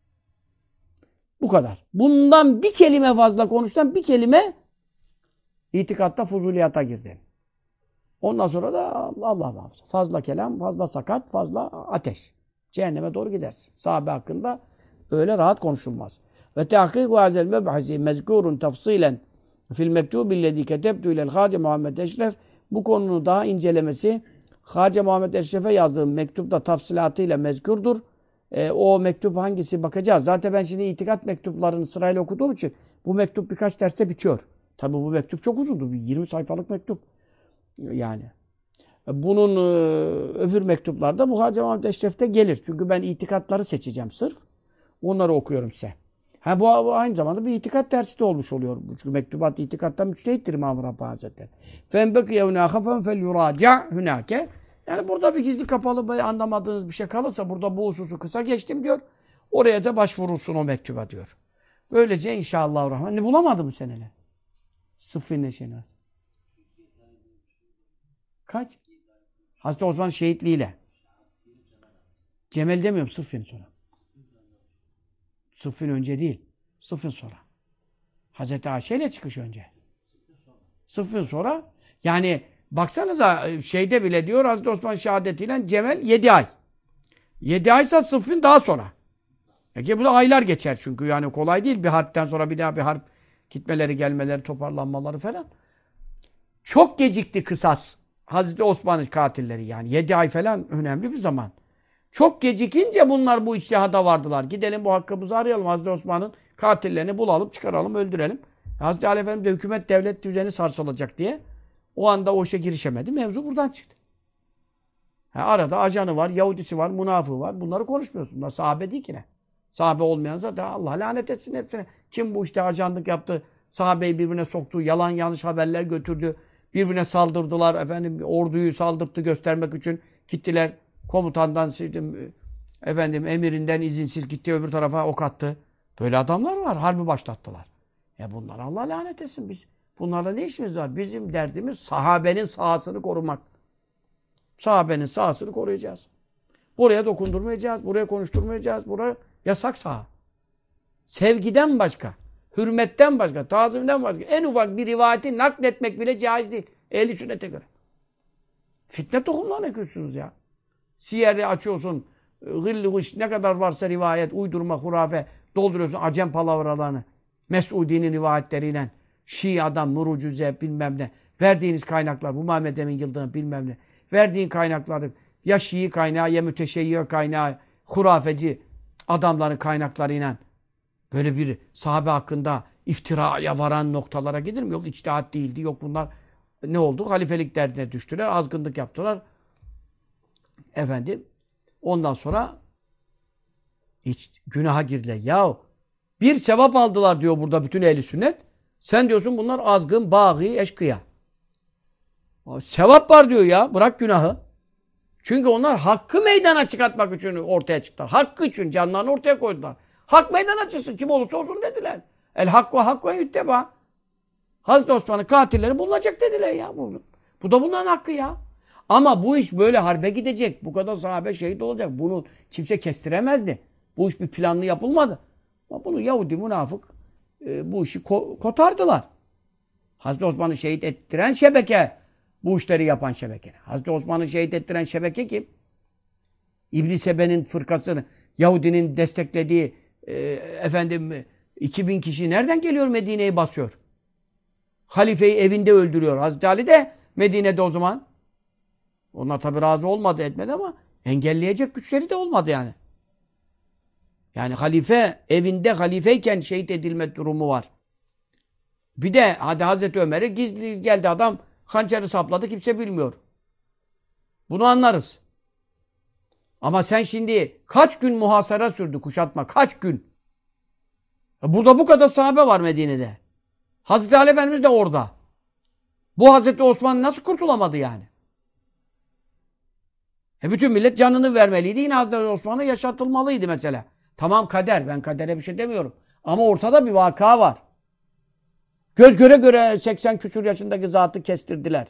B: Bu kadar. Bundan bir kelime fazla konuştan bir kelime itikatta fuzuliyata girdin. Ondan sonra da Allah muhafaza. Fazla kelam, fazla sakat, fazla ateş. Cehenneme doğru gidersin. Sahabe hakkında öyle rahat konuşulmaz. Ve tahkiku hazel mebhasi mezkurun tafsilen fil mektubillezî ketebtu ilel Hâce Muhammed Eşref. Bu konunun daha incelemesi Hâce Muhammed Eşref'e yazdığım mektupta tafsilatıyla mezkurdur. O mektup hangisi bakacağız. Zaten ben şimdi itikat mektuplarını sırayla okuduğum için bu mektup birkaç derste bitiyor. Tabi bu mektup çok uzundu. 20 sayfalık mektup. Yani. Bunun öbür mektuplarda bu Hâce Muhammed Eşref'te gelir. Çünkü ben itikatları seçeceğim sırf. Onları okuyorum size. Bu aynı zamanda bir itikat dersi de olmuş oluyor. Çünkü mektubat itikatta müçtehittir İmam-ı Rabbani Hazretleri. فَاَنْبَقِيَ هُنَاخَ فَلْيُرَاجَعْ هُنَاكَ. Yani burada bir gizli kapalı anlamadığınız bir şey kalırsa burada bu hususu kısa geçtim diyor. Oraya da başvurulsun o mektuba diyor. Böylece inşallahurrahman. Ne bulamadı mı seneler? Sıffin neşeni. Kaç? Hazreti Osman şehitliğiyle. Cemel demiyorum, Sıffin sonra. Sıffin önce değil. Sıffin sonra. Hazreti Ayşe ile çıkış önce. Sıffin sonra. Yani baksanıza şeyde bile diyor Hazreti Osman şehadetiyle Cemel 7 ay. 7 aysa Sıffin daha sonra. Peki bu da aylar geçer çünkü yani kolay değil bir harpten sonra bir daha bir harp gitmeleri, gelmeleri, toparlanmaları falan. Çok gecikti kısas. Hazreti Osman'ın katilleri yani 7 ay falan önemli bir zaman. Çok gecikince bunlar bu içtihada vardılar. Gidelim bu hakkımızı arayalım. Hazreti Osman'ın katillerini bulalım, çıkaralım, öldürelim. Hazreti Ali Efendimiz de hükümet devlet düzeni sarsılacak diye o anda o işe girişemedi. Mevzu buradan çıktı. Arada ajanı var, Yahudisi var, münafığı var. Bunları konuşmuyorsun. Bunlar sahabe değil ki ne? Sahabe olmayan zaten Allah lanet etsin hepsine. Kim bu işte ajanlık yaptı, sahabeyi birbirine soktu, yalan yanlış haberler götürdü, birbirine saldırdılar, efendim orduyu saldırttı göstermek için gittiler. Komutandan, emirinden izinsiz gitti öbür tarafa ok attı. Böyle adamlar var. Harbi başlattılar. Bunlar Allah lanet etsin biz. Bunlarla ne işimiz var? Bizim derdimiz sahabenin sahasını korumak. Sahabenin sahasını koruyacağız. Buraya dokundurmayacağız. Buraya konuşturmayacağız. Buraya yasak saha. Sevgiden başka, hürmetten başka, tazimden başka en ufak bir rivayeti nakletmek bile caiz değil. Ehl-i sünnete göre. Fitne tohumlarına ekliyorsunuz ya. Siyer'i açıyorsun. Ne kadar varsa rivayet, uydurma, hurafe dolduruyorsun Acem palavralarını. Mes'udi'nin rivayetleriyle Şia'dan, Nurucuze bilmem ne. Verdiğiniz kaynaklar, bu Muhammed Emin Yıldırım bilmem ne. Verdiğin kaynakları ya Şii kaynağı ya müteşeyyih kaynağı, hurafeci adamların kaynaklarıyla böyle bir sahabe hakkında iftiraya varan noktalara gider mi? Yok içtihat değildi, yok bunlar ne oldu? Halifelik derdine düştüler, azgınlık yaptılar. Efendim, ondan sonra hiç günaha girdiler. Ya bir sevap aldılar diyor burada bütün ehl-i sünnet. Sen diyorsun bunlar azgın, bâgî, eşkıya. Sevap var diyor ya. Bırak günahı. Çünkü onlar hakkı meydana çıkartmak için ortaya çıktılar. Hakkı için canlarını ortaya koydular. Hak meydana çıksın. Kim olursa olsun dediler. El hakku hakku yütteba. Hazreti Osman'ın katilleri bulunacak dediler ya. Bu da bunların hakkı ya. Ama bu iş böyle harbe gidecek. Bu kadar sahabe şehit olacak. Bunu kimse kestiremezdi. Bu iş bir planlı yapılmadı. Ama bunu Yahudi münafık bu işi kotardılar. Hazreti Osman'ı şehit ettiren şebeke bu işleri yapan şebeke. Hazreti Osman'ı şehit ettiren şebeke kim? İbn Sebe'nin fırkasını Yahudinin desteklediği 2000 kişi nereden geliyor Medine'yi basıyor? Halifeyi evinde öldürüyor. Hazreti Ali de Medine'de o zaman. Onlar tabi razı olmadı etmedi ama engelleyecek güçleri de olmadı yani. Yani halife evinde halifeyken şehit edilme durumu var. Bir de hadi Hazreti Ömer'e gizli geldi adam hançeri sapladı kimse bilmiyor. Bunu anlarız. Ama sen şimdi kaç gün muhasara sürdü kuşatma? Kaç gün? Burada bu kadar sahabe var Medine'de. Hazreti Ali Efendimiz de orada. Bu Hazreti Osman nasıl kurtulamadı yani? Bütün millet canını vermeliydi. Yine Hazreti Osman'ı yaşatılmalıydı mesela. Tamam kader. Ben kadere bir şey demiyorum. Ama ortada bir vaka var. Göz göre göre 80 küsur yaşındaki zatı kestirdiler.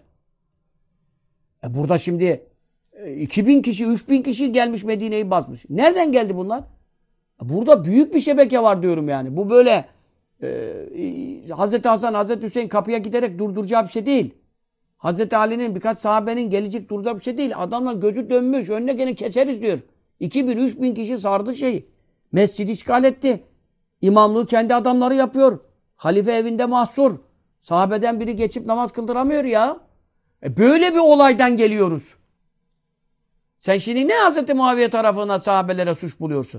B: Burada şimdi 2000 kişi, 3000 kişi gelmiş Medine'yi basmış. Nereden geldi bunlar? Burada büyük bir şebeke var diyorum yani. Bu böyle Hazreti Hasan, Hazreti Hüseyin kapıya giderek durduracağı bir şey değil. Hazreti Ali'nin birkaç sahabenin gelecek duracağı bir şey değil. Adamla gözü dönmüş. Önüne gene keseriz diyor. 2000, 3000 kişi sardı şeyi. Mescidi işgal etti. İmamlığı kendi adamları yapıyor. Halife evinde mahsur. Sahabeden biri geçip namaz kıldıramıyor ya. Böyle bir olaydan geliyoruz. Sen şimdi ne Hazreti Muaviye tarafına sahabelere suç buluyorsun?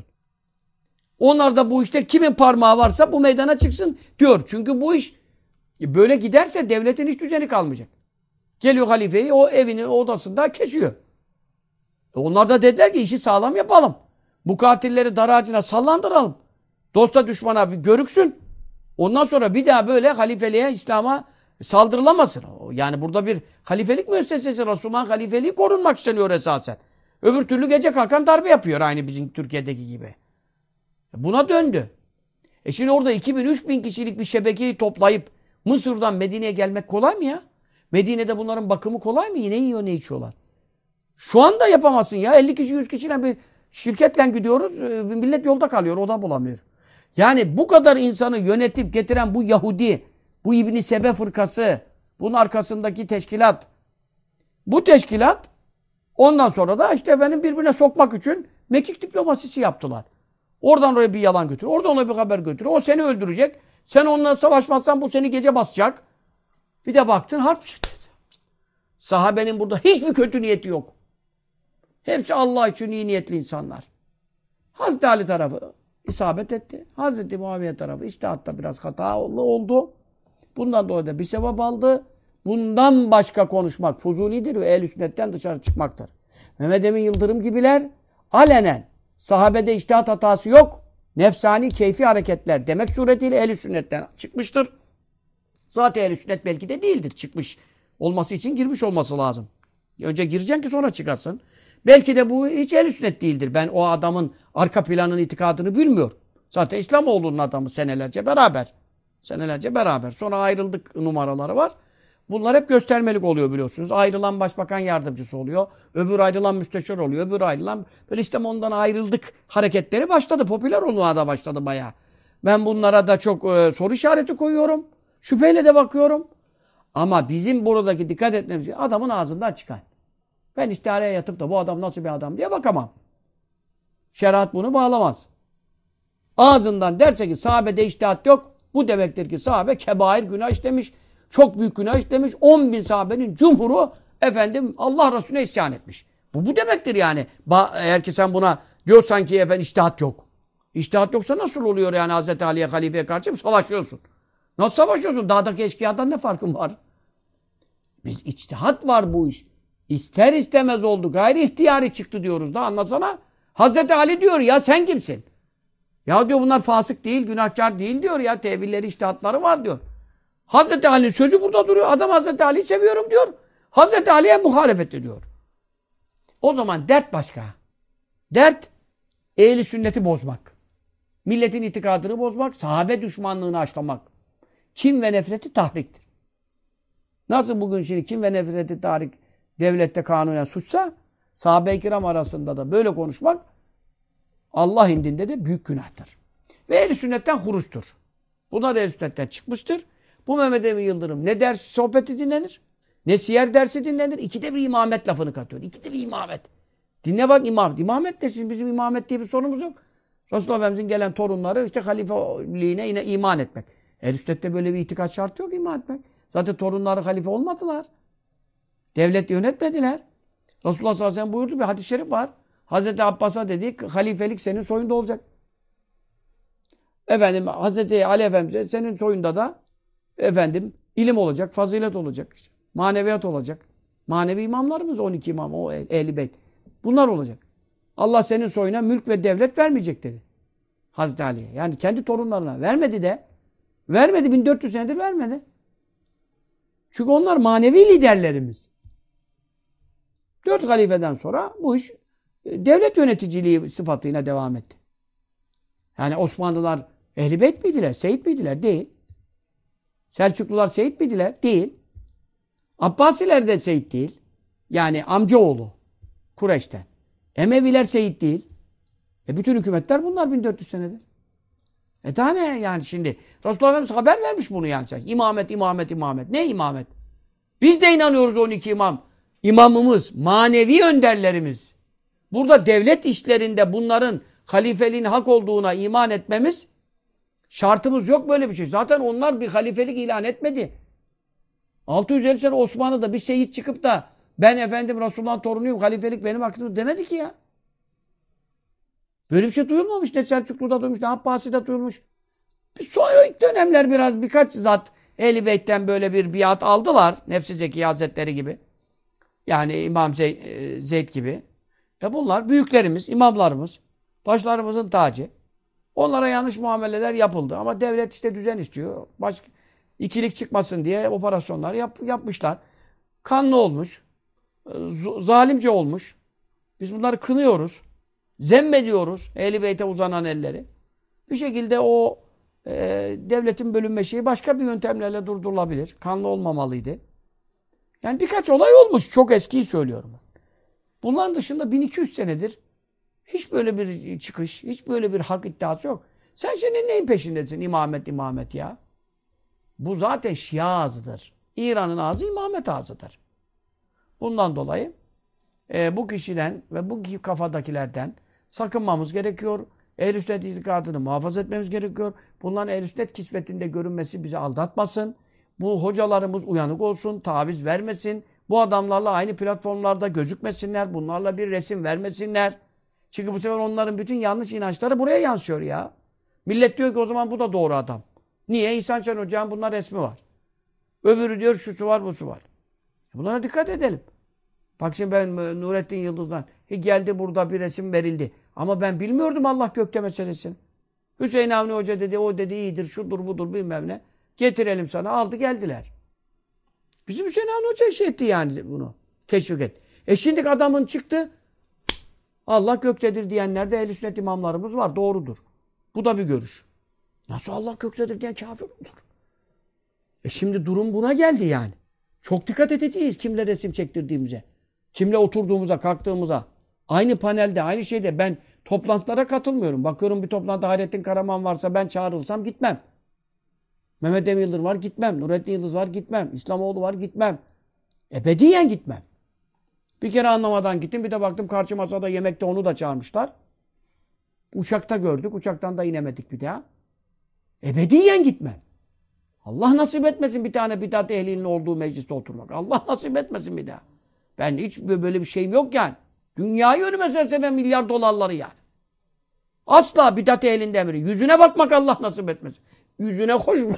B: Onlar da bu işte kimin parmağı varsa bu meydana çıksın diyor. Çünkü bu iş böyle giderse devletin hiç düzeni kalmayacak. Geliyor halifeyi o evinin odasında kesiyor. Onlar da dediler ki işi sağlam yapalım. Bu katilleri dar ağacına sallandıralım. Dosta düşmana bir görüksün. Ondan sonra bir daha böyle halifeliğe, İslam'a saldırılamasın. Yani burada bir halifelik müessesesi, Resulullah'ın halifeliği korunmak isteniyor esasen. Öbür türlü gece kalkan darbe yapıyor aynı bizim Türkiye'deki gibi. Buna döndü. Şimdi orada 2000-3000 kişilik bir şebekeyi toplayıp Mısır'dan Medine'ye gelmek kolay mı ya? Medine'de bunların bakımı kolay mı? Ne yiyor ne içiyorlar? Şu anda yapamazsın ya. 50 kişi 100 kişiyle bir şirketle gidiyoruz. Millet yolda kalıyor. Oda bulamıyor. Yani bu kadar insanı yönetip getiren bu Yahudi, bu İbn Sebe fırkası, bunun arkasındaki teşkilat. Bu teşkilat ondan sonra da işte birbirine sokmak için mekik diplomasisi yaptılar. Oradan oraya bir yalan götür. Oradan oraya bir haber götür. O seni öldürecek. Sen onunla savaşmazsan bu seni gece basacak. Bir de baktın harp çıktı. Sahabenin burada hiçbir kötü niyeti yok. Hepsi Allah için iyi niyetli insanlar. Hazreti Ali tarafı isabet etti. Hazreti Muaviye tarafı içtihatta biraz hata oldu. Bundan dolayı da bir sevap aldı. Bundan başka konuşmak fuzulidir ve ehl-i sünnetten dışarı çıkmaktır. Mehmet Emin Yıldırım gibiler alenen sahabede içtihat hatası yok. Nefsani, keyfi hareketler demek suretiyle ehl-i sünnetten çıkmıştır. Zaten ehl-i sünnet belki de değildir. Çıkmış olması için girmiş olması lazım. Önce gireceksin ki sonra çıkarsın. Belki de bu hiç ehl-i sünnet değildir. Ben o adamın arka planının itikadını bilmiyorum. Zaten İslamoğlu'nun adamı senelerce beraber. Senelerce beraber. Sonra ayrıldık numaraları var. Bunlar hep göstermelik oluyor biliyorsunuz. Ayrılan başbakan yardımcısı oluyor. Öbür ayrılan müsteşar oluyor. Öbür ayrılan böyle işte ondan ayrıldık hareketleri başladı. Popüler olmaya da başladı bayağı. Ben bunlara da çok soru işareti koyuyorum. Şüpheyle de bakıyorum. Ama bizim buradaki dikkat etmemiz adamın ağzından çıkan. Ben istihareye yatıp da bu adam nasıl bir adam diye bakamam. Şeriat bunu bağlamaz. Ağzından derse ki sahabede içtihat yok. Bu demektir ki sahabe kebair günah işlemiş. Çok büyük günah işlemiş. 10.000 sahabenin cumhuru Allah Resulüne isyan etmiş. Bu demektir yani. Eğer ki sen buna diyorsan ki içtihat yok. İçtihat yoksa nasıl oluyor yani Hazreti Ali'ye halifeye karşı mı savaşıyorsun? Nasıl savaşıyorsun? Dağdaki eşkıyadan ne farkın var? Biz içtihat var bu iş. İster istemez oldu. Gayri ihtiyari çıktı diyoruz da anlasana. Hazreti Ali diyor ya sen kimsin? Ya diyor bunlar fasık değil, günahkar değil diyor ya. Tevilleri, içtihatları var diyor. Hazreti Ali'nin sözü burada duruyor. Adam Hazreti Ali'yi seviyorum diyor. Hazreti Ali'ye muhalefet ediyor. O zaman dert başka. Dert ehli sünneti bozmak. Milletin itikadını bozmak, sahabe düşmanlığını aşılamak. Kin ve nefreti tahriktir. Nasıl bugün şimdi kin ve nefreti tahrik devlette kanunen suçsa, sahabe-i kiram arasında da böyle konuşmak Allah indinde de büyük günahtır. Ve ehl-i sünnetten huruçtur. Bunlar ehl-i sünnetten çıkmıştır. Bu Mehmet Emin Yıldırım ne ders sohbeti dinlenir, ne siyer dersi dinlenir. İkide bir imamet lafını katıyor. İkide bir imamet. Dinle bak imamet. İmamet ne? Siz bizim imamet diye bir sorunumuz yok. Resulullah Efendimiz'in gelen torunları işte halifeliğine yine iman etmek. Ehl-i sünnette böyle bir itikat şartı yok iman etmek. Zaten torunları halife olmadılar. Devlet yönetmediler. Resulullah sallallahu aleyhi ve sellem buyurdu, bir hadis-i şerif var. Hazreti Abbas'a dedi, halifelik senin soyunda olacak. Efendim Hazreti Ali Efendimiz'e senin soyunda da efendim ilim olacak, fazilet olacak, maneviyat olacak. Manevi imamlarımız 12 imam, o Ehl-i Beyt. Bunlar olacak. Allah senin soyuna mülk ve devlet vermeyecek dedi. Hazreti Ali'ye. Yani kendi torunlarına vermedi de. Vermedi, 1400 senedir vermedi. Çünkü onlar manevi liderlerimiz. 4 halifeden sonra bu iş devlet yöneticiliği sıfatıyla devam etti. Yani Osmanlılar Ehl-i Beyt miydiler? Seyit miydiler? Değil. Selçuklular Seyit miydiler? Değil. Abbasiler de Seyit değil. Yani amcaoğlu Kureyş'ten. Emeviler Seyit değil. Bütün hükümetler bunlar 1400 senedir. Daha ne yani şimdi? Resulullah Efendimiz haber vermiş bunu yani. İmamet, imamet, imamet. Ne imamet? Biz de inanıyoruz 12 imam. İmamımız, manevi önderlerimiz. Burada devlet işlerinde bunların halifeliğin hak olduğuna iman etmemiz şartımız yok böyle bir şey. Zaten onlar bir halifelik ilan etmedi. 650 sene Osmanlı'da bir seyit çıkıp da ben efendim Resulullah'ın torunuyum, halifelik benim hakkımdır demedi ki ya. Böyle bir şey duyulmamış. Ne Selçuklu'da duymuş, ne Abbasi'de duyulmuş. Son ilk dönemler birkaç zat Ehl-i Beyt'ten böyle bir biat aldılar. Nefsi Zeki Hazretleri gibi. Yani İmam Zeyd gibi. Bunlar büyüklerimiz, imamlarımız, başlarımızın tacı. Onlara yanlış muameleler yapıldı. Ama devlet işte düzen istiyor. İkilik çıkmasın diye operasyonlar yapmışlar. Kanlı olmuş. Zalimce olmuş. Biz bunları kınıyoruz. Zemmediyoruz. Ehl-i Beyt'e uzanan elleri. Bir şekilde o devletin bölünme şeyi başka bir yöntemlerle durdurulabilir. Kanlı olmamalıydı. Yani birkaç olay olmuş. Çok eskiyi söylüyorum. Bunların dışında 1200 senedir hiç böyle bir çıkış, hiç böyle bir hak iddiası yok. Sen şimdi neyin peşindesin? İmamet ya. Bu zaten Şia ağzıdır. İran'ın ağzı imamet ağzıdır. Bundan dolayı bu kişiden ve bu kafadakilerden sakınmamız gerekiyor. Ehl-i sünnet itikadını muhafaza etmemiz gerekiyor. Bunların ehl-i sünnet kisvetinde görünmesi bizi aldatmasın. Bu hocalarımız uyanık olsun, taviz vermesin. Bu adamlarla aynı platformlarda gözükmesinler. Bunlarla bir resim vermesinler. Çünkü bu sefer onların bütün yanlış inançları buraya yansıyor ya. Millet diyor ki o zaman bu da doğru adam. Niye? İhsan Şen Hoca'nın bunlar resmi var. Öbürü diyor şusu var, busu var. Bunlara dikkat edelim. Bak şimdi ben Nurettin Yıldız'dan geldi burada bir resim verildi. Ama ben bilmiyordum Allah gökte meselesini. Hüseyin Avni Hoca dedi, o dedi iyidir, şudur budur bilmem ne. Getirelim sana. Aldı geldiler. Bizim Hüseyin Avni Hoca şey etti yani bunu. Teşvik etti. Şimdi adamın çıktı. Allah göktedir diyenler de ehl-i sünnet imamlarımız var. Doğrudur. Bu da bir görüş. Nasıl Allah göktedir diyen kafir olur? Şimdi durum buna geldi yani. Çok dikkat edeceğiz kimle resim çektirdiğimize. Kimle oturduğumuza, kalktığımıza. Aynı panelde, aynı şeyde ben toplantılara katılmıyorum. Bakıyorum bir toplantıda Hayrettin Karaman varsa ben çağrılsam gitmem. Mehmet Emin Yıldırım var gitmem. Nurettin Yıldız var gitmem. İslamoğlu var gitmem. Ebediyen gitmem. Bir kere anlamadan gittim. Bir de baktım karşı masada yemekte onu da çağırmışlar. Uçakta gördük. Uçaktan da inemedik bir daha. Ebediyen gitmem. Allah nasip etmesin bir tane bidat ehlinin olduğu mecliste oturmak. Allah nasip etmesin bir daha. Ben hiç böyle bir şeyim yok yani. Dünyayı önüme sersene milyar dolarları yani. Asla bidat ehlinde emri. Yüzüne bakmak Allah nasip etmesin. Yüzüne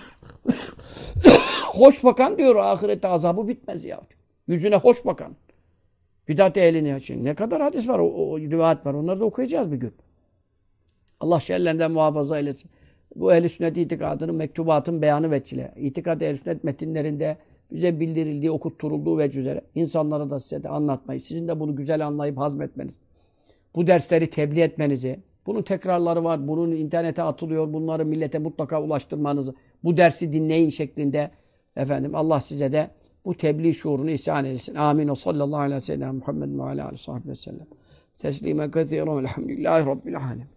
B: hoş bakan diyor ahirette azabı bitmez ya. Yüzüne hoş bakan. Bidat ehline şimdi ne kadar hadis var, o rivayet var. Onları da okuyacağız bir gün. Allah şerlerinden muhafaza eylesin. Bu ehl-i sünnet itikadının mektubatın beyanı veçile. İtikad ehl-i sünnet metinlerinde bize bildirildiği, okutturulduğu vecih üzere insanlara da size de anlatmayı, sizin de bunu güzel anlayıp hazmetmeniz, bu dersleri tebliğ etmenizi, bunun tekrarları var, bunun internete atılıyor, bunları millete mutlaka ulaştırmanızı, bu dersi dinleyin şeklinde efendim Allah size de bu tebliğ şuurunu ihsan etsin. Amin. O sallallahu aleyhi ve sellem Muhammed ve aleyhi ve sellem. Teslimen kethiren velhamdülillahi rabbil alemin.